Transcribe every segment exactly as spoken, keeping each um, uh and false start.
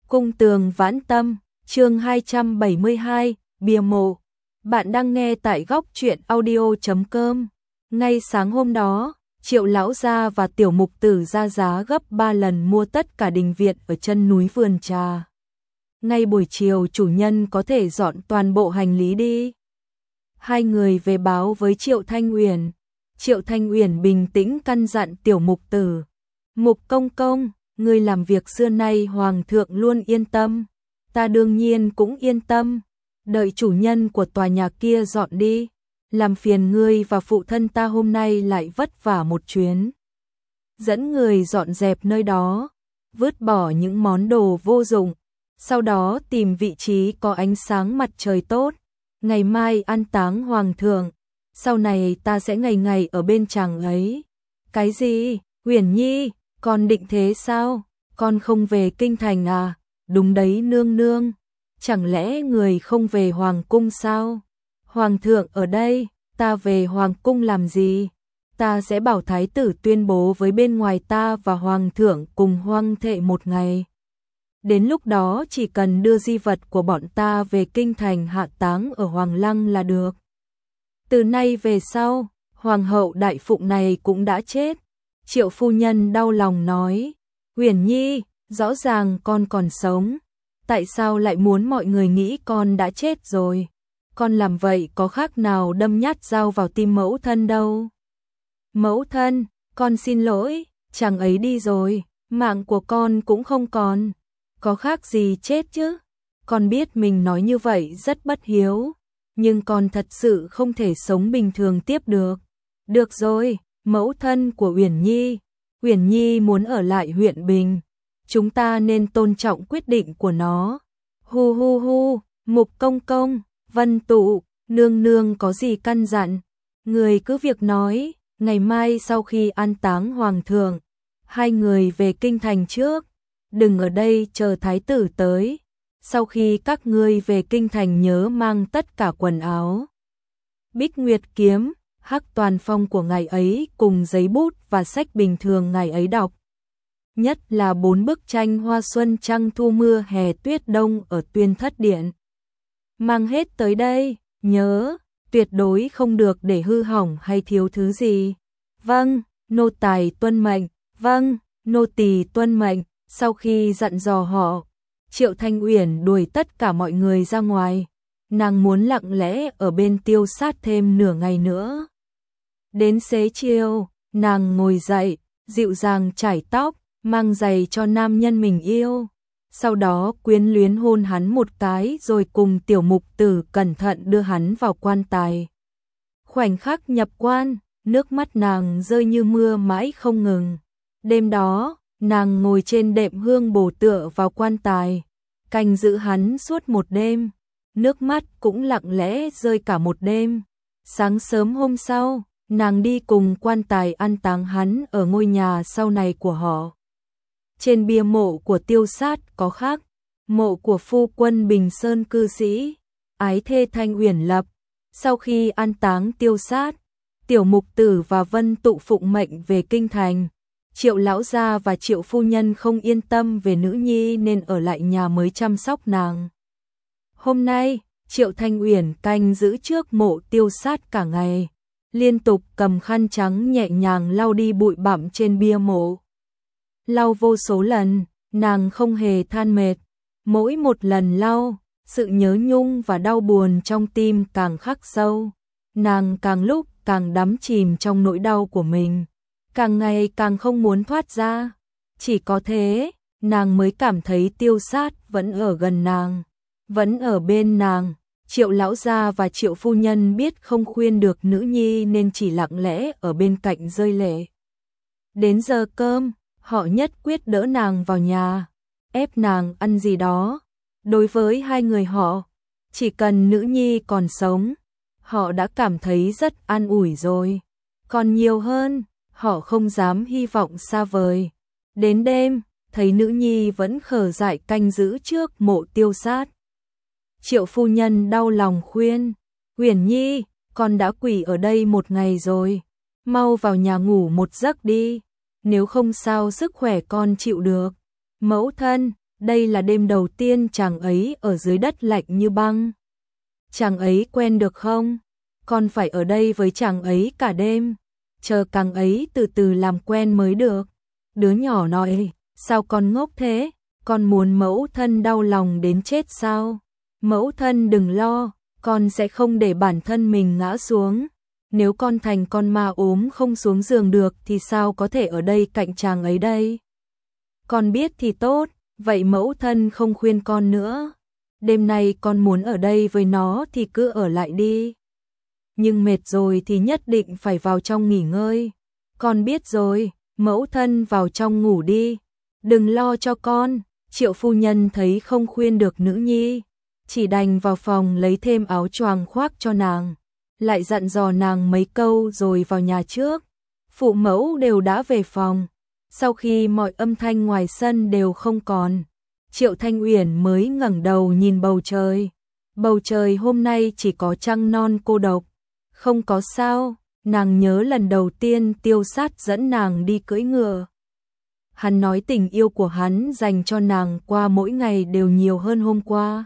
Cung tường vãn tâm, chương hai trăm bảy mươi hai, bia mộ. Bạn đang nghe tại góc truyện audio chấm com. Ngay sáng hôm đó, Triệu lão gia và Tiểu Mục Tử ra giá gấp ba lần mua tất cả đình viện ở chân núi vườn trà. Ngay buổi chiều chủ nhân có thể dọn toàn bộ hành lý đi. Hai người về báo với Triệu Thanh Uyển. Triệu Thanh Uyển bình tĩnh căn dặn Tiểu Mục Tử. Mục công công, ngươi làm việc xưa nay hoàng thượng luôn yên tâm, ta đương nhiên cũng yên tâm, đợi chủ nhân của tòa nhà kia dọn đi, làm phiền ngươi và phụ thân ta hôm nay lại vất vả một chuyến. Dẫn người dọn dẹp nơi đó, vứt bỏ những món đồ vô dụng, sau đó tìm vị trí có ánh sáng mặt trời tốt, ngày mai an táng hoàng thượng, sau này ta sẽ ngày ngày ở bên chàng ấy. Cái gì, Uyển Nhi? Con định thế sao? Con không về kinh thành à? Đúng đấy nương nương. Chẳng lẽ người không về hoàng cung sao? Hoàng thượng ở đây, ta về hoàng cung làm gì? Ta sẽ bảo thái tử tuyên bố với bên ngoài ta và hoàng thượng cùng hoang thệ một ngày. Đến lúc đó chỉ cần đưa di vật của bọn ta về kinh thành hạ táng ở Hoàng Lăng là được. Từ nay về sau, hoàng hậu đại phụng này cũng đã chết. Triệu phu nhân đau lòng nói, Uyển Nhi, rõ ràng con còn sống, tại sao lại muốn mọi người nghĩ con đã chết rồi? Con làm vậy có khác nào đâm nhát dao vào tim mẫu thân đâu. Mẫu thân, con xin lỗi, chàng ấy đi rồi, mạng của con cũng không còn, có khác gì chết chứ? Con biết mình nói như vậy rất bất hiếu, nhưng con thật sự không thể sống bình thường tiếp được. Được rồi. Mẫu thân của Uyển Nhi, Uyển Nhi muốn ở lại huyện Bình, chúng ta nên tôn trọng quyết định của nó. Hu hu hu, Mục công công, Vân Tụ, nương nương có gì căn dặn, người cứ việc nói, ngày mai sau khi an táng hoàng thượng, hai người về kinh thành trước, đừng ở đây chờ thái tử tới. Sau khi các ngươi về kinh thành nhớ mang tất cả quần áo, Bích Nguyệt kiếm, Hắc Toàn Phong của ngày ấy cùng giấy bút và sách bình thường ngày ấy đọc. Nhất là bốn bức tranh hoa xuân trăng thu mưa hè tuyết đông ở Tuyên Thất Điện. Mang hết tới đây, nhớ, tuyệt đối không được để hư hỏng hay thiếu thứ gì. Vâng, nô tài tuân mệnh, vâng, nô tỳ tuân mệnh. Sau khi dặn dò họ, Triệu Thanh Uyển đuổi tất cả mọi người ra ngoài. Nàng muốn lặng lẽ ở bên Tiêu Sát thêm nửa ngày nữa. Đến xế chiều, nàng ngồi dậy, dịu dàng chải tóc, mang giày cho nam nhân mình yêu. Sau đó quyến luyến hôn hắn một cái rồi cùng Tiểu Mục Tử cẩn thận đưa hắn vào quan tài. Khoảnh khắc nhập quan, nước mắt nàng rơi như mưa mãi không ngừng. Đêm đó, nàng ngồi trên đệm hương bổ tựa vào quan tài, canh giữ hắn suốt một đêm. Nước mắt cũng lặng lẽ rơi cả một đêm. Sáng sớm hôm sau, nàng đi cùng quan tài an táng hắn ở ngôi nhà sau này của họ. Trên bia mộ của Tiêu Sát có khắc mộ của phu quân Bình Sơn cư sĩ, ái thê Thanh Uyển lập. Sau khi an táng Tiêu Sát, Tiểu Mục Tử và Vân Tụ phụng mệnh về kinh thành. Triệu lão gia và Triệu phu nhân không yên tâm về nữ nhi nên ở lại nhà mới chăm sóc nàng. Hôm nay, Triệu Thanh Uyển canh giữ trước mộ Tiêu Sát cả ngày, liên tục cầm khăn trắng nhẹ nhàng lau đi bụi bặm trên bia mộ. Lau vô số lần, nàng không hề than mệt. Mỗi một lần lau, sự nhớ nhung và đau buồn trong tim càng khắc sâu. Nàng càng lúc càng đắm chìm trong nỗi đau của mình, càng ngày càng không muốn thoát ra. Chỉ có thế, nàng mới cảm thấy Tiêu Sát vẫn ở gần nàng, vẫn ở bên nàng. Triệu lão gia và Triệu phu nhân biết không khuyên được nữ nhi nên chỉ lặng lẽ ở bên cạnh rơi lệ. Đến giờ cơm, họ nhất quyết đỡ nàng vào nhà, ép nàng ăn gì đó. Đối với hai người họ, chỉ cần nữ nhi còn sống, họ đã cảm thấy rất an ủi rồi. Còn nhiều hơn, họ không dám hy vọng xa vời. Đến đêm, thấy nữ nhi vẫn khờ dại canh giữ trước mộ Tiêu Sát. Triệu phu nhân đau lòng khuyên, Uyển Nhi, con đã quỷ ở đây một ngày rồi, mau vào nhà ngủ một giấc đi, nếu không sao sức khỏe con chịu được. Mẫu thân, Đây là đêm đầu tiên chàng ấy ở dưới đất lạnh như băng. Chàng ấy quen được không? Con phải ở đây với chàng ấy cả đêm. Chờ chàng ấy từ từ làm quen mới được. Đứa nhỏ nói, sao con ngốc thế? Con muốn mẫu thân đau lòng đến chết sao? Mẫu thân đừng lo, con sẽ không để bản thân mình ngã xuống. Nếu con thành con ma ốm không xuống giường được thì sao có thể ở đây cạnh chàng ấy đây? Con biết thì tốt, vậy mẫu thân không khuyên con nữa. Đêm nay con muốn ở đây với nó thì cứ ở lại đi. Nhưng mệt rồi thì nhất định phải vào trong nghỉ ngơi. Con biết rồi, mẫu thân vào trong ngủ đi. Đừng lo cho con. Triệu phu nhân thấy không khuyên được nữ nhi, chỉ đành vào phòng lấy thêm áo choàng khoác cho nàng, lại dặn dò nàng mấy câu rồi vào nhà trước. Phụ mẫu đều đã về phòng. Sau khi mọi âm thanh ngoài sân đều không còn, Triệu Thanh Uyển mới ngẩng đầu nhìn bầu trời. Bầu trời hôm nay chỉ có trăng non cô độc. Không có sao, nàng nhớ lần đầu tiên Tiêu Sát dẫn nàng đi cưỡi ngựa. Hắn nói tình yêu của hắn dành cho nàng qua mỗi ngày đều nhiều hơn hôm qua.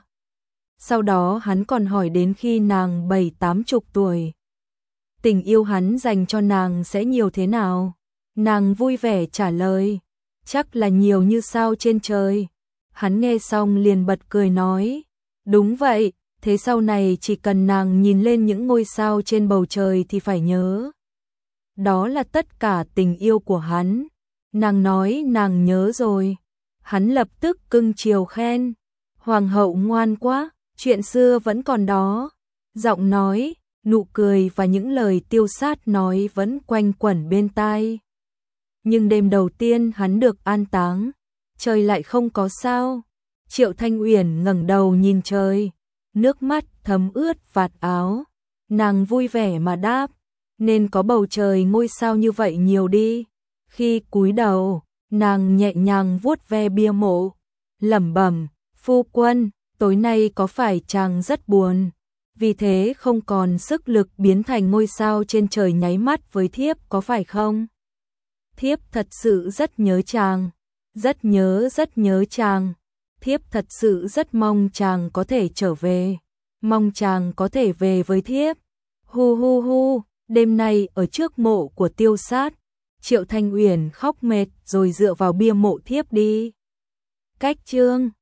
Sau đó hắn còn hỏi đến khi nàng bảy tám chục tuổi. Tình yêu hắn dành cho nàng sẽ nhiều thế nào? Nàng vui vẻ trả lời, chắc là nhiều như sao trên trời. Hắn nghe xong liền bật cười nói, đúng vậy, thế sau này chỉ cần nàng nhìn lên những ngôi sao trên bầu trời thì phải nhớ. Đó là tất cả tình yêu của hắn. Nàng nói nàng nhớ rồi. Hắn lập tức cưng chiều khen, hoàng hậu ngoan quá, chuyện xưa vẫn còn đó. Giọng nói, nụ cười và những lời Tiêu Sát nói vẫn quanh quẩn bên tai. Nhưng đêm đầu tiên hắn được an táng, trời lại không có sao. Triệu Thanh Uyển ngẩng đầu nhìn trời, nước mắt thấm ướt vạt áo. Nàng vui vẻ mà đáp, nên có bầu trời ngôi sao như vậy nhiều đi. Khi cúi đầu, nàng nhẹ nhàng vuốt ve bia mộ, lẩm bẩm, phu quân, tối nay có phải chàng rất buồn, vì thế không còn sức lực biến thành ngôi sao trên trời nháy mắt với thiếp có phải không? Thiếp thật sự rất nhớ chàng, rất nhớ rất nhớ chàng. Thiếp thật sự rất mong chàng có thể trở về, mong chàng có thể về với thiếp. Hu hu hu, đêm nay ở trước mộ của Tiêu Sát, Triệu Thanh Uyển khóc mệt rồi dựa vào bia mộ thiếp đi. Cách chương